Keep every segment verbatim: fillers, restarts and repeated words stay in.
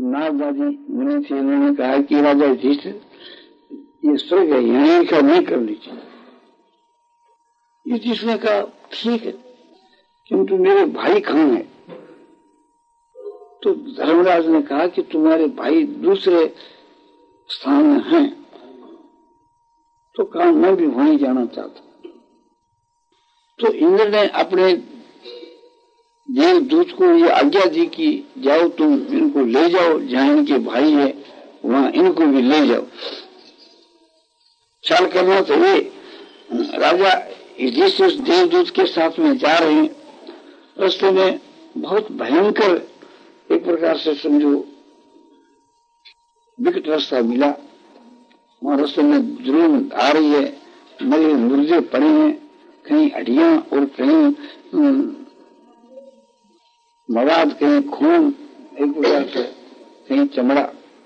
नारदाजी मुनि थे, उन्होंने कहा कि राजा युधिष्ठिर, ये स्वर्ग है, यहाँ का नहीं कर लीजिए। युधिष्ठिर ने कहा ठीक है, किंतु मेरे भाई कहाँ है? तो धर्मराज ने कहा कि तुम्हारे भाई दूसरे स्थान में हैं, तो कहा मैं भी वहीं जाना चाहता। तो इंद्र ने अपने देवदूत को ये आज्ञा दी कि जाओ तुम इनको ले जाओ, जहां इनके भाई है वहां इनको भी ले जाओ। ख्याल करना तो ये राजा युधिष्ठिर उस देवदूत के साथ में जा रहे हैं। रास्ते में बहुत भयंकर एक प्रकार से समझो विकट रास्ता मिला। वहां रास्ते में दुर्गंध आ रही है, मरे मुर्दे पड़े हैं, कहीं हड्डियां और कहीं मवाद, कहीं खून, एक प्रकार से कहीं चमड़ा।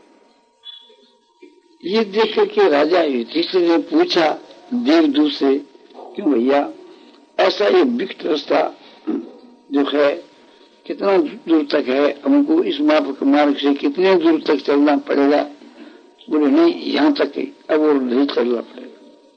ये देख करके राजा युधिष्ठिर ने पूछा देवदूत से, क्यों भैया ऐसा ये विकट रास्ता जो है कितना दूर तक है, हमको इस मार्ग से कितने दूर तक चलना पड़ेगा? बोले नहीं, यहाँ तक ही, अब और नहीं चलना पड़ेगा।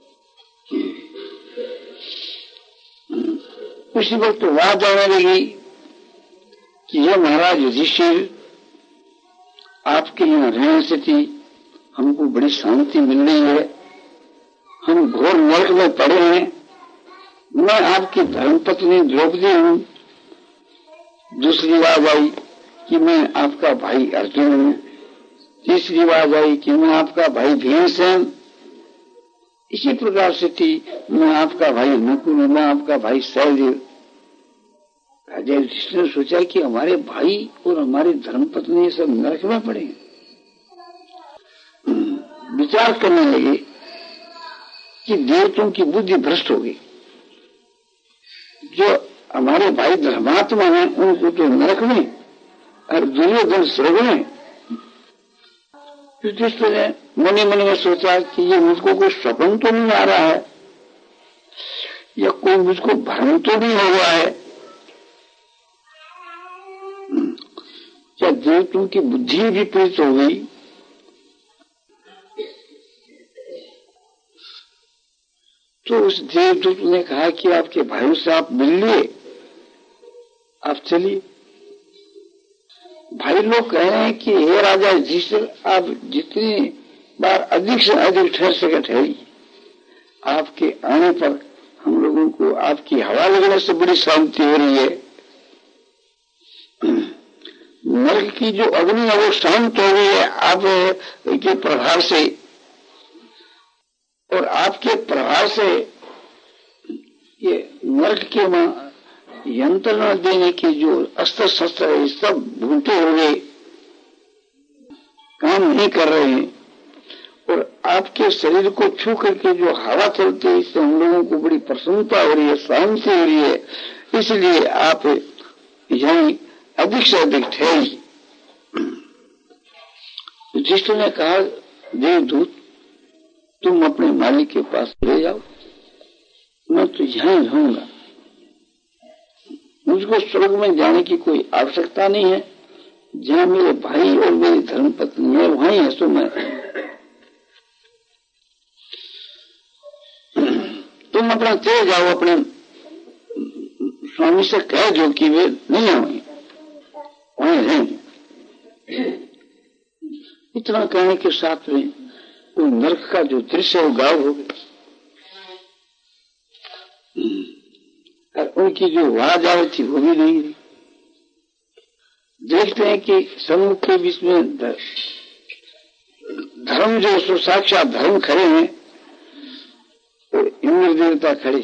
उसी वक्त तो बात आने लगी कि ये महाराज युधिष्ठिर, आपके यहाँ रहने से थी हमको बड़ी शांति मिल रही है, हम घोर नरक में पड़े हैं। मैं आपकी धर्मपत्नी द्रौपदी हूँ। दूसरी बात आई कि मैं आपका भाई अर्जुन हूँ। तीसरी बात आई कि मैं आपका भाई भीमसेन। इसी प्रकार से थी, मैं आपका भाई नकुल, मैं आपका भाई सहदेव। राजा युधिष्ठिर ने सोचा कि हमारे भाई और हमारी धर्मपत्नी सब नरक में पड़े। विचार करने लगे कि देवताओं की बुद्धि भ्रष्ट हो गई। जो हमारे भाई धर्मात्मा हैं उनको तो नरक में और दुर्योधन स्वर्ग में। युधिष्ठिर ने मने मन में सोचा कि ये मुझको कोई स्वप्न तो नहीं आ रहा है, या कोई मुझको भ्रम तो नहीं हो रहा है, क्या देवताओं की बुद्धि विपरीत हो गई? तो उस देवदूत ने कहा कि आपके भाइयों से आप मिल लिए, आप चलिए। भाई लोग कह रहे हैं कि हे राजा युधिष्ठिर, आप जितनी बार अधिक से अधिक ठहर सके ठहरिए। आपके आने पर हम लोगों को आपकी हवा लगने से बड़ी शांति हो रही है। नरक की जो अग्नि है वो शांत हो गई है आपके प्रभाव से, और आपके प्रभाव से ये नरक के यंत्रणा देने के जो अस्त्र शस्त्र है सब भूटे हो गए, काम नहीं कर रहे हैं। और आपके शरीर को छू करके जो हवा चलती है इससे हम लोगों को बड़ी प्रसन्नता हो रही है, शांति हो रही है। इसलिए आप यहीं अधिक से अधिक ठहरिए। युधिष्ठिर ने कहा देवदूत, तुम अपने मालिक के पास ले जाओ, मैं तो यहीं रहूंगा। मुझको स्वर्ग में जाने की कोई आवश्यकता नहीं है। जहां मेरे भाई और मेरी धर्मपत्नी है वहीं है, सो मैं तुम अपना चले जाओ, अपने स्वामी से कह दो कि वे नहीं आएंगे, वहीं रहेंगे। इतना कहने के साथ में वो नरक का जो दृश्य है वो गायब हो गया। और उनकी जो आवाज आ रही थी वो भी नहीं रही। देखते हैं कि सम्मुख के बीच में धर्म जो सो साक्षात धर्म खड़े हैं, तो इंद्र देवता खड़े।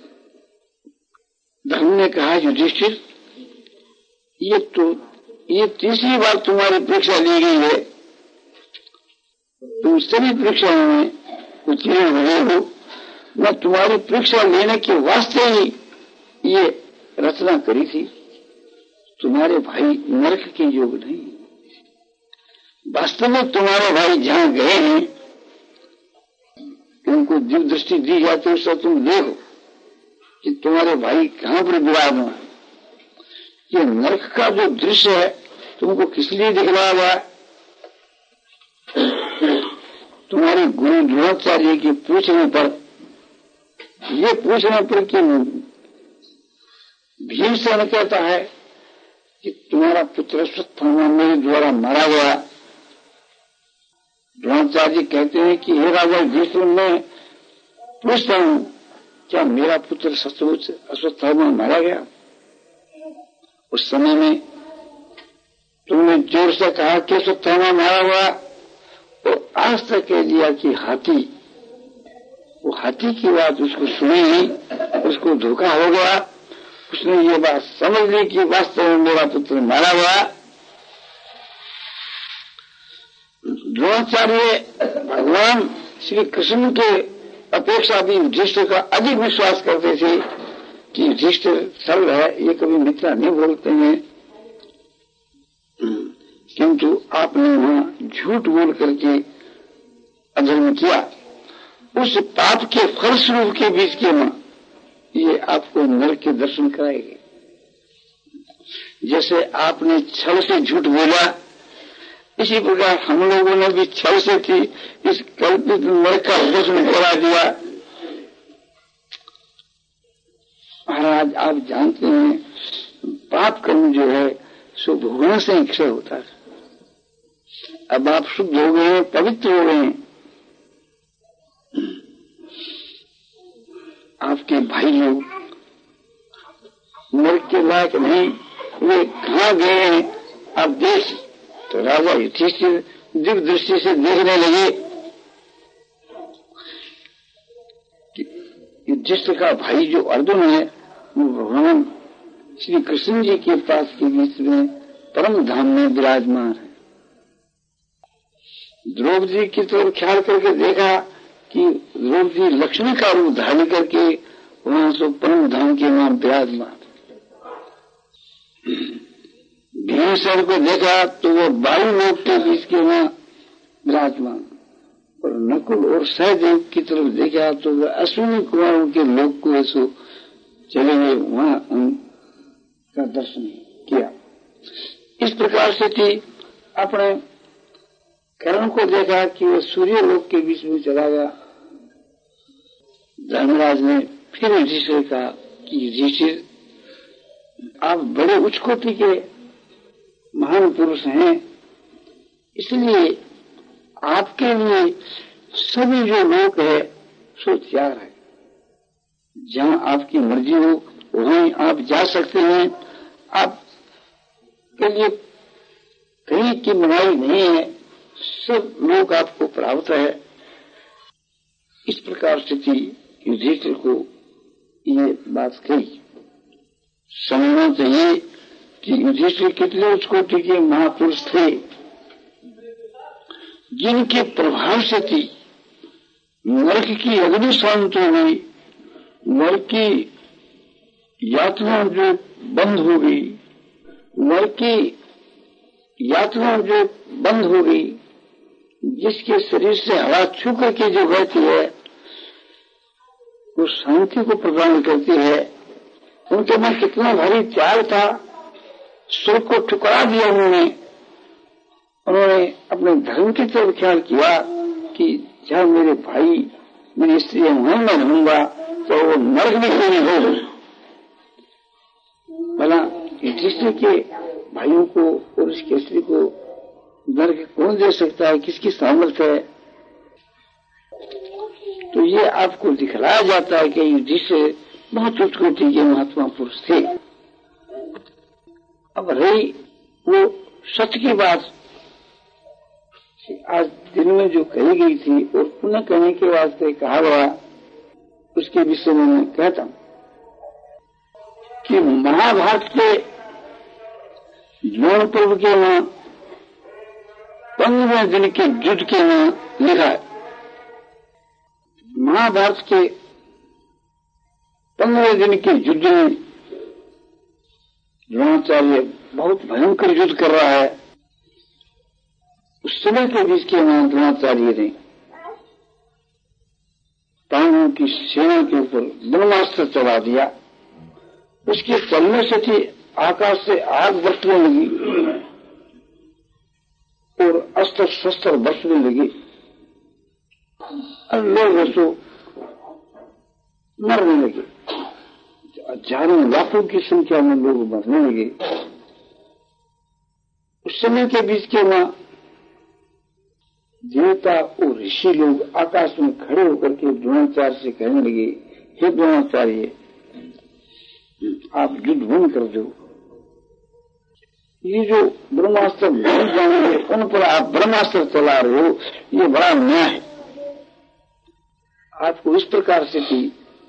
धर्म ने कहा युधिष्ठिर, ये तो ये तीसरी बार तुम्हारी परीक्षा ली गई है, तुम सभी परीक्षाओं में उत्तीर्ण हुए हो। मैं तुम्हारी परीक्षा लेने के वास्ते ही ये रचना करी थी। तुम्हारे भाई नरक के योग नहीं, वास्तव में तुम्हारे भाई जहां गए हैं उनको दिव्य दृष्टि दी जाती है, उससे तुम देखो कि तुम्हारे भाई कहां पर विराजमान है। ये नरक का जो दृश्य है तुमको किस लिए दिख रहा है? तुम्हारे गुरु द्रोणाचार्य के पूछने पर, ये पूछने पर कि भीमसेन कहता है कि तुम्हारा पुत्र अश्वत्थामा मेरे द्वारा मारा गया। द्रोणाचार्य कहते हैं कि हे राजा युधिष्ठिर, मैं पूछता हूं क्या मेरा पुत्र सचमुच अश्वत्थामा मारा गया? उस समय में तुमने जोर से कहा कि अश्वत्थामा मारा गया और आज तक कह दिया कि हाथी। वो हाथी की बात उसको सुनी नहीं, उसको धोखा हो गया। उसने ये बात समझ ली कि वास्तव में मेरा पुत्र मारा गया। द्रोणाचार्य भगवान श्री कृष्ण के अपेक्षा भी युधिष्ठिर का अधिक विश्वास करते थे कि युधिष्ठिर सरल है, ये कभी मिथ्या नहीं बोलते हैं। किंतु आपने वहां झूठ बोल करके अधर्म किया। उस पाप के फलस्वरूप के बीच के मां ये आपको नरक के दर्शन कराएगी। जैसे आपने छल से झूठ बोला, इसी प्रकार हम लोगों ने भी छल से थी इस कल्पित नरक का दर्शन करा दिया। महाराज आप जानते हैं पाप कर्म जो है सो भोगने से क्षय होता है। अब आप शुद्ध हो गए हैं, पवित्र हो गए हैं। आपके भाई लोग नरक के लायक नहीं, वे कहाँ गए हैं आप देख। तो राजा युधिष्ठिर दिव्य दृष्टि से देखने लगे कि युधिष्ठिर का भाई जो अर्जुन है वो भगवान श्री कृष्ण जी के पास के बीच में परम धाम में विराजमान है। द्रौपदी की तरफ ख्याल करके देखा कि द्रौपदी लक्ष्मी का रूप धारण करके वहां से परम धाम के वहां विराजमान। भीमसेन को देखा तो वो वायु लोक के बीच के वहां विराजमान, और नकुल और सहदेव की तरफ देखा तो वह अश्विनी कुमारों के लोक को ऐसो चले गए, वहां उनका दर्शन किया। इस प्रकार से थी अपने कर्ण को देखा कि वह सूर्य लोक के बीच में चला गया। धर्मराज ने फिर युधिष्ठिर कहा कि युधिष्ठिर आप बड़े उच्च कोटि के महान पुरुष हैं, इसलिए आपके लिए सभी जो लोक है सो त्याग है। जहां आपकी मर्जी हो वहीं आप जा सकते हैं। आप के लिए कहीं की मनाही नहीं है, सब लोग आपको प्राप्त है। इस प्रकार से थी युधिष्ठिर को ये बात कही। समझना चाहिए कि युधिष्ठिर कितने उच्च कोटि के महापुरुष थे, जिनके प्रभाव से थी नरक की अग्नि शांत हो गई, नरक की यातना जो बंद हो गई, नरक की यातना जो बंद हो गई। जिसके शरीर से हवा छू करके जो बहती है वो शांति को प्रदान करती है। उनके मन कितना भारी त्याग था, स्वर्ग को ठुकरा दिया उन्होंने। उन्होंने अपने धर्म की तरफ ख्याल किया कि जब मेरे भाई मेरी स्त्री वहां मैं रहूंगा तो वो नरक भी नहीं हो। भला युधिष्ठिर के भाइयों को और उसकी स्त्री को नरक कौन दे सकता है, किसकी सामर्थ्य है? तो ये आपको दिखलाया जाता है कि युधिष्ठिर बहुत उच्च कोटि के महात्मा पुरुष थे। अब रही वो सत्य की बात, आज दिन में जो कही गई थी और पुनः कहने के वास्ते कहा गया, उसके विषय में मैं कहता हूं कि महाभारत के यौन पर्व के वहां पंद्रहवें दिन के युद्ध के वहां लिखा है। महाभारत के पंद्रहवें दिन के युद्ध में द्रोणाचार्य बहुत भयंकर युद्ध कर रहा है। उस समय के बीच के वहां द्रोणाचार्य ने पांडवों की सेना के ऊपर ब्रह्मास्त्र चला दिया। उसके चलने से थी आकाश से आग बरसने लगी और अस्त्र शस्त्र बरसने लगी। और लोग रसो मरने लगे, हजारों लाखों की संख्या में लोग मरने लगे। उस समय के बीच के वहां देवता और ऋषि लोग आकाश में खड़े होकर के द्रोणाचार्य से कहने लगे, हे द्रोणाचार्य, आप युद्ध बंद कर दो, ये जो ब्रह्मास्त्र भूल जाएंगे उन पर आप ब्रह्मास्त्र चला रहे हो, ये बड़ा अन्याय है। आपको इस प्रकार से कि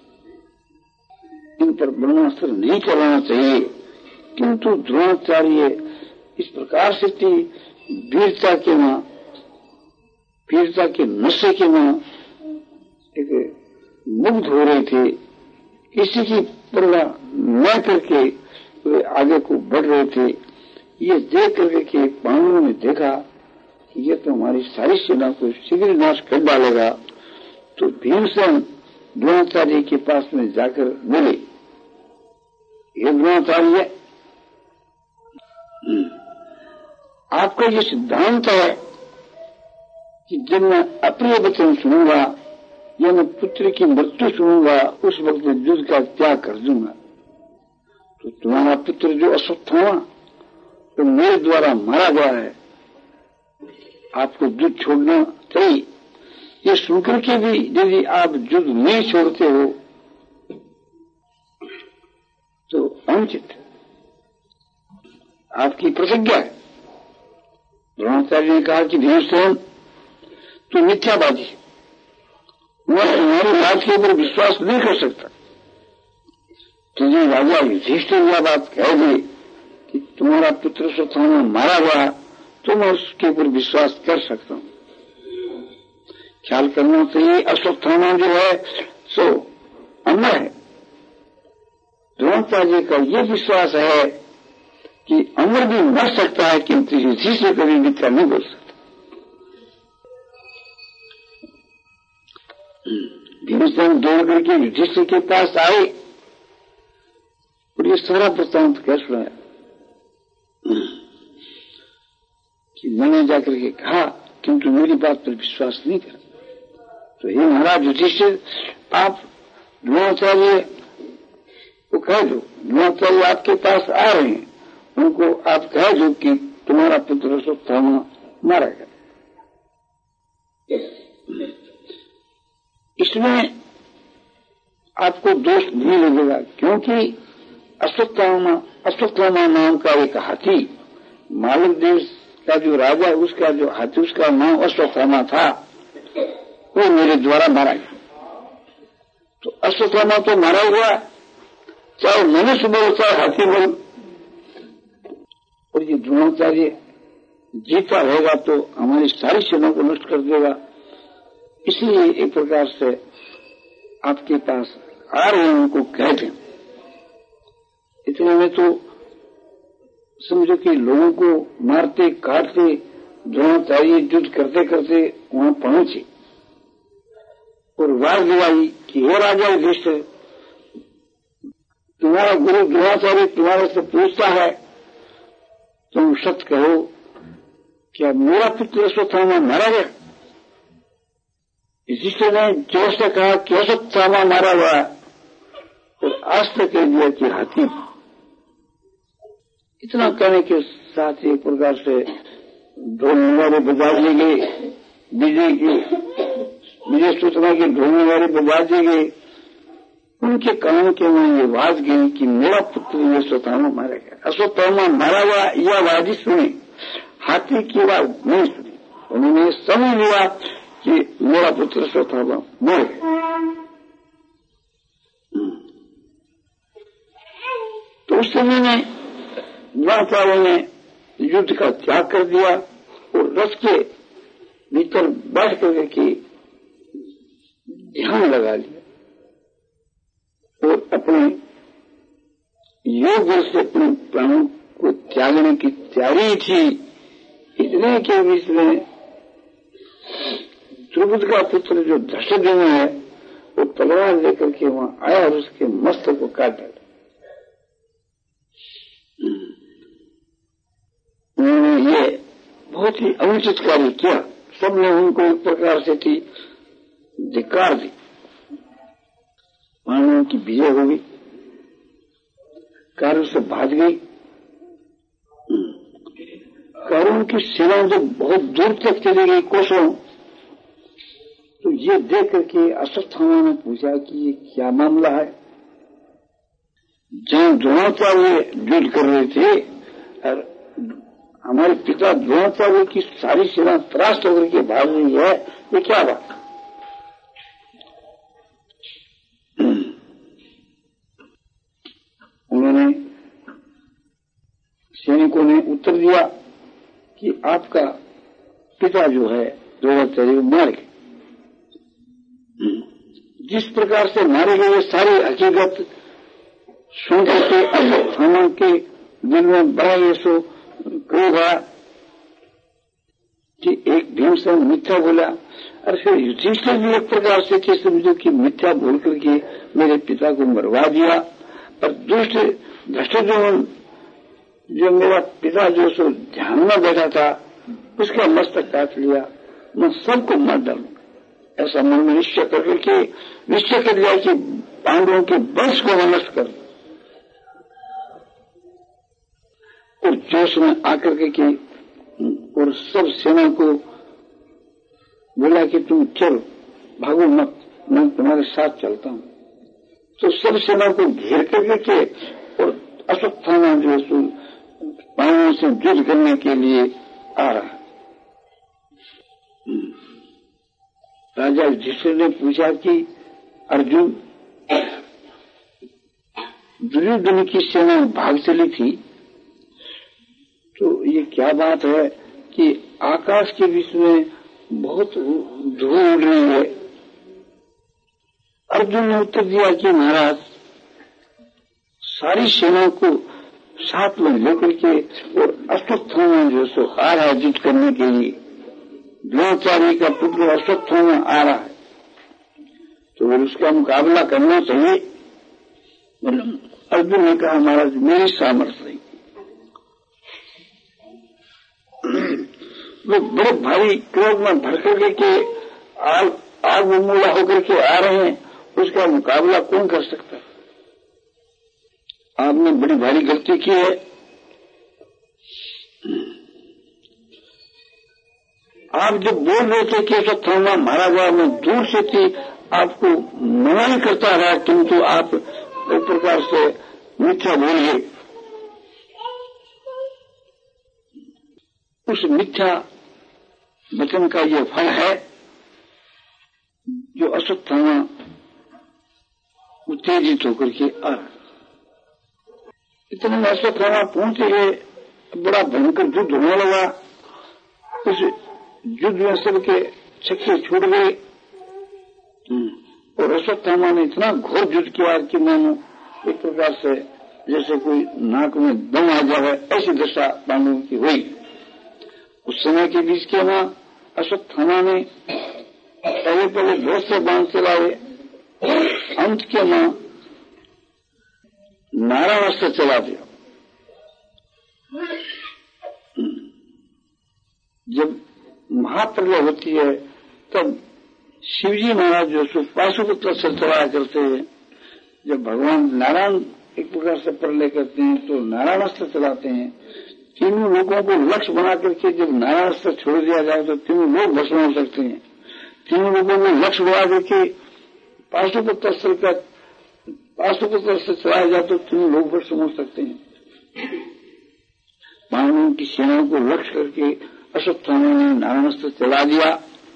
इन पर ब्रह्मास्त्र नहीं चलाना चाहिए। किंतु द्रोणाचार्य इस प्रकार से थी वीरता के वहां, वीरता के नशे के वहां एक मुग्ध हो रहे थे, किसी की परवाह न करके वे आगे को बढ़ रहे थे। ये देख करके कि पांडवों ने देखा कि ये तो हमारी सारी सेना को शीघ्र नाश कर डालेगा, तो भीमसेन द्रोणाचार्य के पास में जाकर बोले, ये द्रोणाचार्य, आपका ये सिद्धांत है कि जब मैं अप्रिय वचन सुनूंगा या मैं पुत्र की मृत्यु सुनूंगा उस वक्त युद्ध का त्याग कर दूंगा। तो तुम्हारा पुत्र जो अश्वत्थामा तो मेरे द्वारा मारा गया है, आपको युद्ध छोड़ना चाहिए। ये सुनकर के भी यदि आप युद्ध नहीं छोड़ते हो तो अनुचित आपकी प्रतिज्ञा है। द्रोणाचार्य ने कहा कि भीमसेन तू मिथ्यावादी, मैं तुम्हारी बात के ऊपर विश्वास नहीं कर सकता। तुझे राजा युधिष्ठिर यह बात कह दे कि तुम्हारा पुत्र अश्वत्थामा मारा हुआ, तो मैं उसके ऊपर विश्वास कर सकता हूं। ख्याल करना चाहिए, अश्वत्थामा जो है सो अमर है। द्रोणाचार्य का यह विश्वास है कि अमर भी मर सकता है, किंतु युद्धि से कभी मिथ्या नहीं बोल सकता। भीमसेन दौड़ करके युधिष्ठिर के पास आए और ये सारा वृत्तांत कह सुनाया कि मैंने जाकर के कहा किंतु मेरी बात पर विश्वास नहीं कर। तो हे महाराज युधिष्ठिर, आप द्रोणाचार्य को कह दो, द्रोणाचार्य आपके पास आ रहे हैं, उनको आप कह दो कि तुम्हारा पुत्र अश्वत्थामा मारा गया। इसमें आपको दोष नहीं लगेगा, क्योंकि अश्वत्थामा अश्वत्थामा नाम का एक हाथी, मालव देश का जो राजा है उसका जो हाथी, उसका नाम अश्वत्थामा था, वो मेरे द्वारा मारा गया। तो अश्वत्थामा तो मारा हुआ, चाहे मनुष्य बोल चाहे हाथी बोल, और ये द्रोणाचार्य जीता रहेगा तो हमारी सारी सेना को नष्ट कर देगा। इसलिए एक प्रकार से आपके पास आ रहे हैं, उनको कह दें। इतने में तो समझो कि लोगों को मारते काटते द्रोणाचार्य युद्ध करते करते वहां पहुंचे और वार दिलाई कि हे राजा युधिष्ठिर, तुम्हारा गुरु द्रोणाचार्य तुम्हारे से पूछता है, तुम सत्य कहो, क्या मेरा पुत्र अश्वत्थामा मारा गया? युधिष्ठिर ने जोर से कहा कि अश्वत्थामा मारा हुआ, और आज तक कह दिया कि हाथी। इतना कहने के साथ ही एक प्रकार से ढोल नगाड़े बजा दिए गए, विजय की विजय सूचना के ढोल नगाड़े बजा दिए गए। उनके कान के में ये आवाज गई कि मेरा पुत्र ये अश्वत्थामा मारा गया। अश्वत्थामा मारा हुआ यह आवाज सुनी, हाथी की आवाज नहीं सुनी। उन्होंने समझ लिया कि मेरा पुत्र अश्वत्थामा मर गया। तो उस समय में द्रोणाचार्य ने युद्ध का त्याग कर दिया और रथ के भीतर बैठ करके ध्यान लगा लिया और अपने योग से अपने प्राणों को त्यागने की तैयारी थी। इतने के बीच में द्रुपद का पुत्र जो धृष्टद्युम्न है वो तलवार लेकर के वहां आया और उसके मस्तक को काट डाला। उन्होंने ये बहुत ही अनुचित कार्य किया। सबने उनको एक प्रकार से थी धिक्कार दी। पांडवों की विजय हो गई, कौरव से भाग गई। कौरवों की सेना जब बहुत दूर तक चली गई कोसों, तो ये देख करके अश्वत्थामा ने पूछा कि ये क्या मामला है। जहां द्रोणाचार्य युद्ध कर रहे थे और हमारे पिता द्रोणाचार्य की सारी सेना परास्त होकर के भाग रही है, ये क्या बात। उन्होंने सैनिकों ने उत्तर दिया कि आपका पिता जो है द्रोणाचार्य को मार गए। जिस प्रकार से मारे गए सारी हकीकत सुन करके अश्वत्थामा के दिल में बड़ा ये सो क्रोध आया कि एक भीमसेन मिथ्या बोला। और फिर युधिष्ठिर भी एक प्रकार से कि समझो कि मिथ्या बोल करके मेरे पिता को मरवा दिया। और दुष्ट धृष्टद्युम्न जो मेरा पिता जो सो ध्यान में बैठा था, उसका मस्तक काट लिया, मैं सबको मार डालूंगा। ऐसा मन में निश्चय करके निश्चय कर लिया कि पांडवों के वंश को नष्ट कर। और जोश में आकर के और सब सेना को बोला कि तुम चलो, भागो मत, मैं तुम्हारे साथ चलता हूं। तो सब सेना को घेर करके और अश्वत्थामा जो है पांडवों से युद्ध करने के लिए आ रहा। राजा युधिष्ठिर ने पूछा कि अर्जुन, दुर्योधन की सेना भाग चली थी, तो ये क्या बात है कि आकाश के बीच में बहुत धूल उड़ रही है। अर्जुन ने उत्तर दिया कि महाराज, सारी सेना को साथ में लेकर के और अश्वत्थामा जो सो आ रहा है युद्ध करने के लिए, द्रोणाचार्य का पुत्र अश्वत्थामा आ रहा है, तो फिर उसका मुकाबला करना चाहिए। अर्जुन ने कहा महाराज मेरी सामर्थ्य नहीं। वो बड़े भारी क्रोध में भर करके के आग आग उन्मूला होकर के आ रहे हैं, उसका मुकाबला कौन कर सकता है। आपने बड़ी भारी गलती की है। आप जब बोल रहे थे कि अश्वत्थामा मारा गया, मैं दूर से थी, आपको मना ही करता रहा, किंतु आप एक प्रकार से मिथ्या बोल गए। उस मिथ्या वचन का ये फल है जो अश्वत्थामा उत्तेजित होकर के आ रहा। इतने में अश्वत्थामा पहुंचे गए, बड़ा भयंकर युद्ध होने लगा। उस युद्ध में सबके छक्के छूट गए और अश्वत्थामा ने इतना घोर युद्ध किया कि मानो एक प्रकार से जैसे कोई नाक में दम आ जाए, ऐसी दशा पांडवों की हुई। उस समय के बीच के मां अश्वत्थामा ने पहले पहले बहुत से बाण चलाए, अंत के मां नारायण अस्त्र चला दिया। जब महाप्रलय होती है तब शिवजी महाराज जो सो पाशुपुत्र से चलाया करते हैं। जब भगवान नारायण एक प्रकार से प्रलय करते हैं तो नारायण अस्त्र चलाते हैं। तीनों लोगों को लक्ष्य बना करके जब नारायण अस्त्र छोड़ दिया जाए तो तीनों लोग भस्म हो सकते हैं। तीनों लोगों को लक्ष्य बना करके पाशुपुत्र अस्त्र का पाशुपुत्र अस्त्र चलाया जाए तो तीनों लोग भस्म हो सकते हैं। पांडवों की सेना को लक्ष्य करके अश्वत्थामा ने नारायण अस्त्र चला दिया।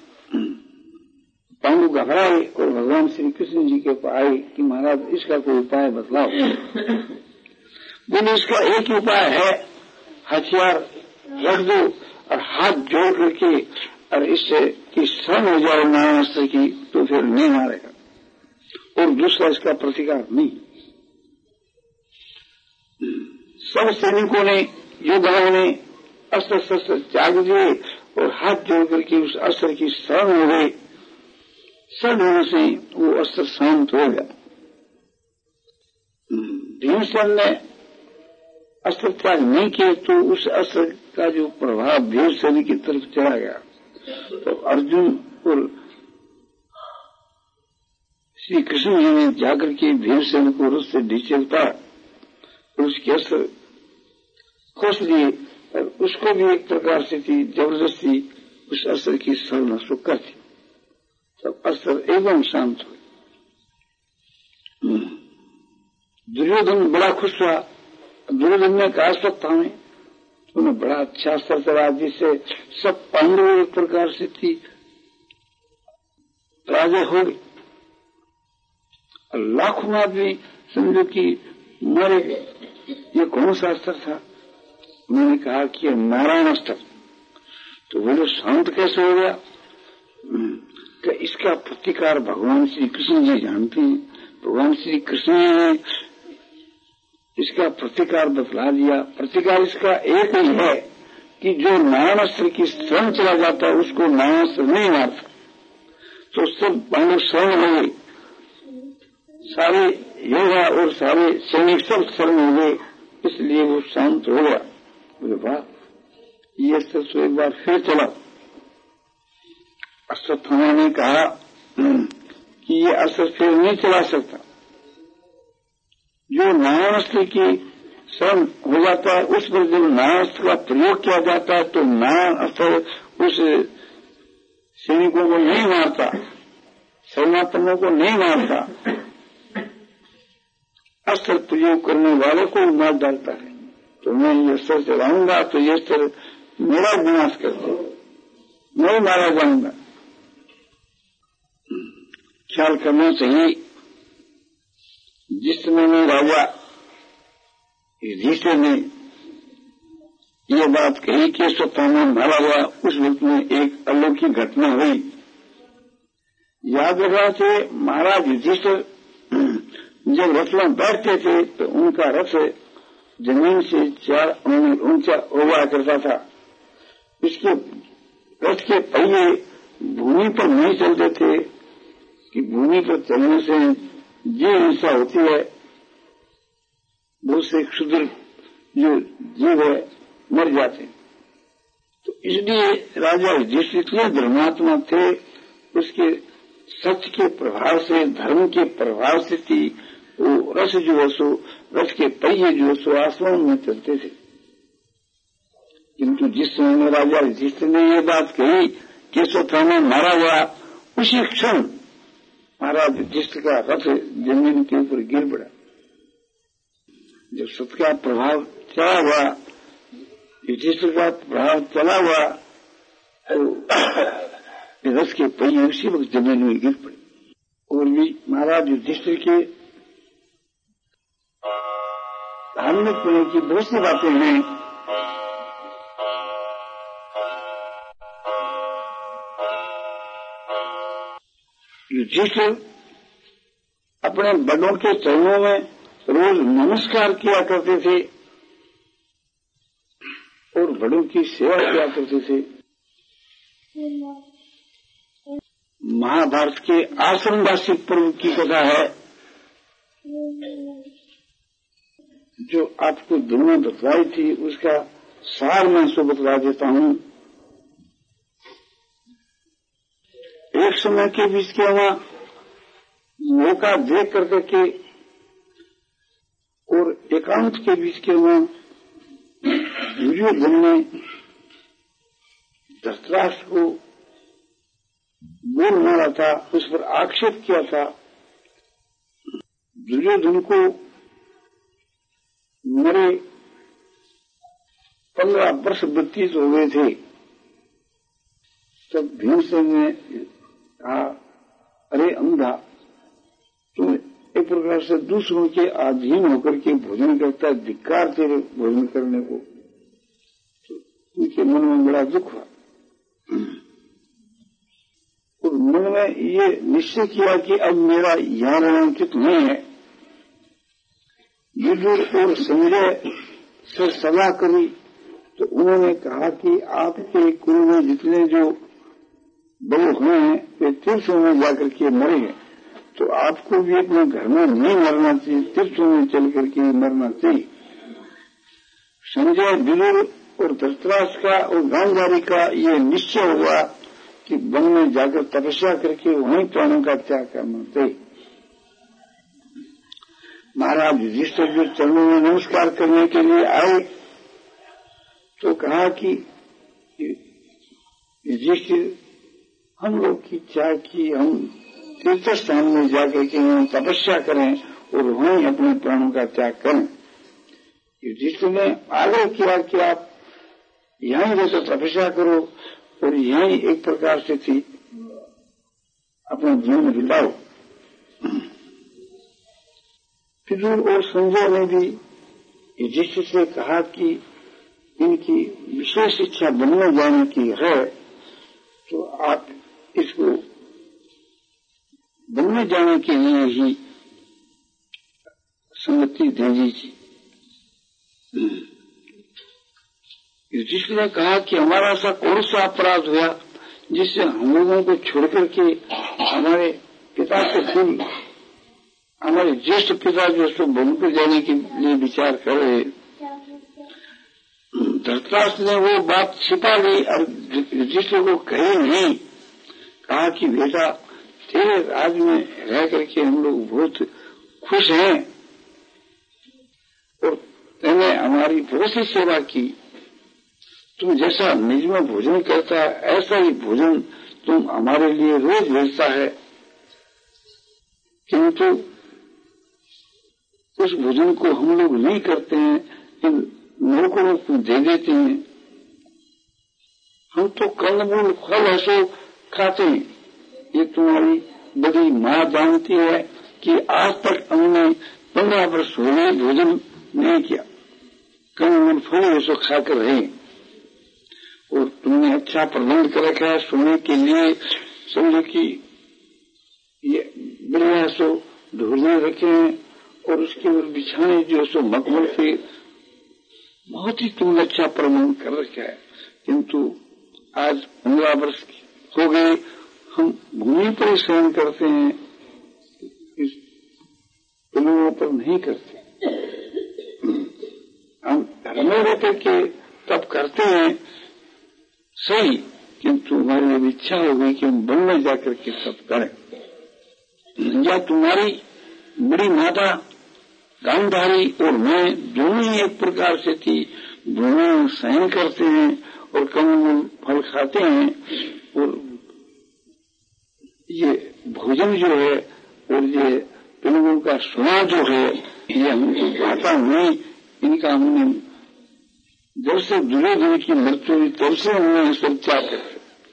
पांडु घबराए और भगवान श्री कृष्ण जी के पास आए कि महाराज इसका कोई उपाय बतलाओ। बोले इसका एक ही उपाय है, हथियार रख दो और हाथ जोड़ करके और इससे कि शरण हो जाए नारायण अस्त्र की तो फिर नहीं मारेगा, और दूसरा इसका प्रतिकार नहीं। सब सैनिकों ने योद्धाओं ने अस्त्र शस्त्र त्याग दिए और हाथ जोड़ करके उस अस्त्र की शरण हो गए। शरण होने से वो अस्त्र शांत हो गया। भीमसेन ने अस्त्र त्याग नहीं किए तो उस अस्त्र का जो प्रभाव भीमसेन की तरफ चला गया। तो अर्जुन और श्री कृष्ण जी ने जाकर के भीमसेन को रथ से नीचे उतारा और उसके असर खोस लिए और उसको भी एक प्रकार से थी जबरदस्ती उस असर की सराहना सो कर थी। तब असर एकदम शांत हुए। दुर्योधन बड़ा खुश हुआ। दुर्योधन ने कहा सत्ता में उन्हें बड़ा अच्छा असर चला जिससे सब पांडव एक प्रकार से थी राजा हो गए। लाखों आदमी समझो कि मरे गए। ये कौन सा अस्त्र था? उन्होंने कहा कि नारायण अस्त्र। तो बोलो शांत कैसे हो गया? कि इसका प्रतिकार भगवान श्री कृष्ण जी जानते हैं। भगवान श्री कृष्ण ने इसका प्रतिकार बतला दिया। प्रतिकार इसका एक ही है कि जो नारायण अस्त्र की शरण चला जाता है उसको नारायण अस्त्र नहीं मारता। तो सब पांडव शरण हो गए, सारे योद्धा और सारे सैनिक सब शरण हो गए, इसलिए वो शांत हो गया। बोले वाह, ये अस्त्र तो एक बार फिर चला। अश्वत्थामा ने कहा कि ये अस्त्र फिर नहीं चला सकता। जो नारायण अस्त्र की शरण हो जाता है उस पर जब नारायण अस्त्र का प्रयोग किया जाता है तो नारायण अस्त्र उस सैनिकों को नहीं मारता, सेनापतियों को नहीं मारता, अस्त्र प्रयोग करने वालों को मार डालता है। तो मैं ये अस्त्र चलाऊंगा तो ये अस्त्र मेरा विनाश कर दे, मैं मारा जाऊंगा। ख्याल करना चाहिए। जिस समय में राजा युधिष्ठिर ने ये बात कही कि अश्वत्थामा मारा हुआ, उस वक्त में एक अलौकिक घटना हुई। याद रखा थे महाराज युधिष्ठिर जब रथ में बैठते थे तो उनका रथ जमीन से चार अंगुल ऊंचा हुआ करता था। इसके रथ के पहिए भूमि पर नहीं चलते थे कि भूमि पर चलने से जो हिंसा होती है बहुत से क्षुद्र जो जीव है मर जाते। तो इसलिए राजा युधिष्ठिर इतने धर्मात्मा थे, उसके सत्य के प्रभाव से, धर्म के प्रभाव से थी वो रथ जो है सो, रथ के पहिए जो है सो आसमान में चलते थे। किंतु जिस समय में राजा युधिष्ठिर ने ये बात कही कि अश्वत्थामा मारा गया, उसी क्षण महाराज युधिष्ठिर का रथ जमीन के ऊपर गिर पड़ा। जब सत्य का प्रभाव चला हुआ, युधिष्ठिर का प्रभाव चला हुआ, रथ के पहिए उसी वक्त जमीन में गिर पड़े। और भी महाराज युधिष्ठिर के धार्मिक होने की बहुत सी बातें हैं। युधिष्ठिर अपने बड़ों के चरणों में रोज नमस्कार किया करते थे और बड़ों की सेवा किया करते थे। महाभारत के आश्रमवासी पर्व की कथा है जो आपको दोनों बतलाई थी, उसका सार मैं सो बतला देता हूं। एक समय के बीच के वहां मौका देख करके के और एकांत के बीच के वहां दुर्योधन ने धृतराष्ट्र को बोल मारा था, उस पर आक्षेप किया था। दुर्योधन को मेरे पंद्रह वर्ष व्यतीत हो गए थे। तब भीमसेन ने कहा, अरे अंधा, तुम एक प्रकार से दूसरों के अधीन होकर के भोजन करता है, धिक्कार तेरे भोजन करने को। तो उनके मन में बड़ा दुख हुआ और मन में ये निश्चय किया कि अब मेरा यहां रहना उचित नहीं है। युधिष्ठिर और संजय से सलाह करी तो उन्होंने कहा कि आपके कुल में जितने जो बड़े हुए हैं वे तीर्थों में जाकर के मरे हैं, तो आपको भी अपने घर में नहीं मरना चाहिए, तीर्थों में चल करके मरना चाहिए। संजय, विदुर और धृतराष्ट्र का और गांधारी का ये निश्चय हुआ कि वन में जाकर तपस्या करके वहीं प्राणों का त्याग करना चाहिए। महाराज युधिष्ठिर जो चरणों में नमस्कार करने के लिए आए तो कहा कि युधिष्ठिर, हम लोग की इच्छा कि हम तीर्थ स्थान में जाकर के हम तपस्या करें और वहीं अपने प्राणों का त्याग करें। युधिष्ठिर ने आग्रह किया कि आप यहीं रहकर तपस्या करो और यहीं एक प्रकार से थी अपना जीवन बिताओ। विदुर और संजय ने भी युधिष्ठिर से कहा कि इनकी विशेष इच्छा वन में जाने की है तो आप इसको वन में जाने के लिए ही सम्मति दे दीजिए। युधिष्ठिर ने कहा कि हमारा ऐसा कौन सा अपराध हुआ जिससे हम लोगों को छोड़कर के हमारे पिता से भूल हमारे ज्येष्ठ पिता जो सो वन पर जाने के लिए विचार कर रहे। धृतराष्ट्र ने वो बात छिपा ली और युधिष्ठिर को कही नहीं। कहा कि बेटा तेरे राज में रह करके हम लोग बहुत खुश हैं और तूने हमारी बहुत सी सेवा की। तुम जैसा निज में भोजन करता है ऐसा ही भोजन तुम हमारे लिए रोज भेजता है, किंतु उस भोजन को हम लोग नहीं करते हैं, इन नौकरों को दे देते हैं। हम तो कंदमूल फल ऐसो खाते हैं। ये तुम्हारी बड़ी मां जानती है कि आज तक हमने पंद्रह वर्ष हो गए भोजन नहीं किया, कंदमूल फल ऐसो खाकर रहे और तुमने अच्छा प्रबंध कर रखा है सोने के लिए। समझो कि ये बढ़िया सो ढोले रखे हैं और उसके ऊपर बिछाने जो सो मखमल के बहुत ही तुमने अच्छा प्रबंध कर रखा है, किंतु आज पंद्रह वर्ष हो गए हम भूमि पर ही शयन करते हैं, इस पिलुओं पर नहीं करते। हम घर में रह करके तब करते हैं सही, किंतु हमारी अब इच्छा हो गई कि हम वन में जाकर के तब करें। या तुम्हारी बड़ी माता गांधारी और मैं दोनों ही एक प्रकार से थी, दोनों शयन करते हैं और कंदमूल फल खाते हैं और ये भोजन जो है और ये पिलुओं का स्वाद जो है ये हमको भाता नहीं। इनका हमने जब से दुर्योधन की मृत्यु हुई तब से हमने सब त्याग कर।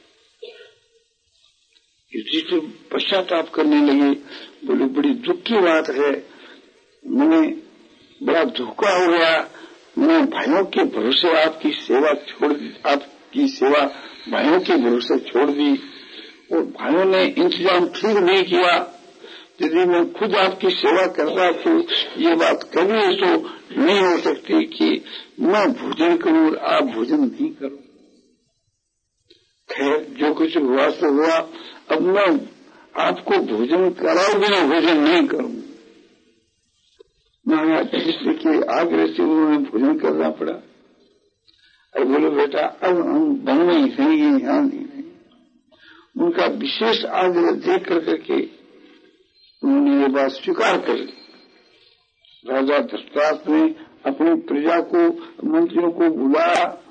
युधिष्ठिर पश्चाताप करने लगे, बोले बड़ी दुख की बात है, मैंने बड़ा धोखा हो गया, मैं भाइयों के भरोसे आपकी सेवा छोड़ दी, आपकी सेवा भाइयों के भरोसे छोड़ दी और भाइयों ने इंतजाम ठीक नहीं किया। यदि मैं खुद आपकी सेवा करता तो ये बात कभी तो नहीं हो सकती कि मैं भोजन करूं और आप भोजन नहीं करो। खैर जो कुछ हुआ तो हुआ, अब मैं आपको भोजन कराओ बिना भोजन नहीं करूं। महाराज युधिष्ठिर के आग्रह से उन्होंने भोजन करना पड़ा। और बोले बेटा अब हम वन में ही रहेंगे, यहाँ नहीं रहेंगे। उनका विशेष आग्रह देख कर करके उन्होंने ये बात स्वीकार कर ली। राजा धृतराष्ट्र ने अपनी प्रजा को मंत्रियों को बुलाया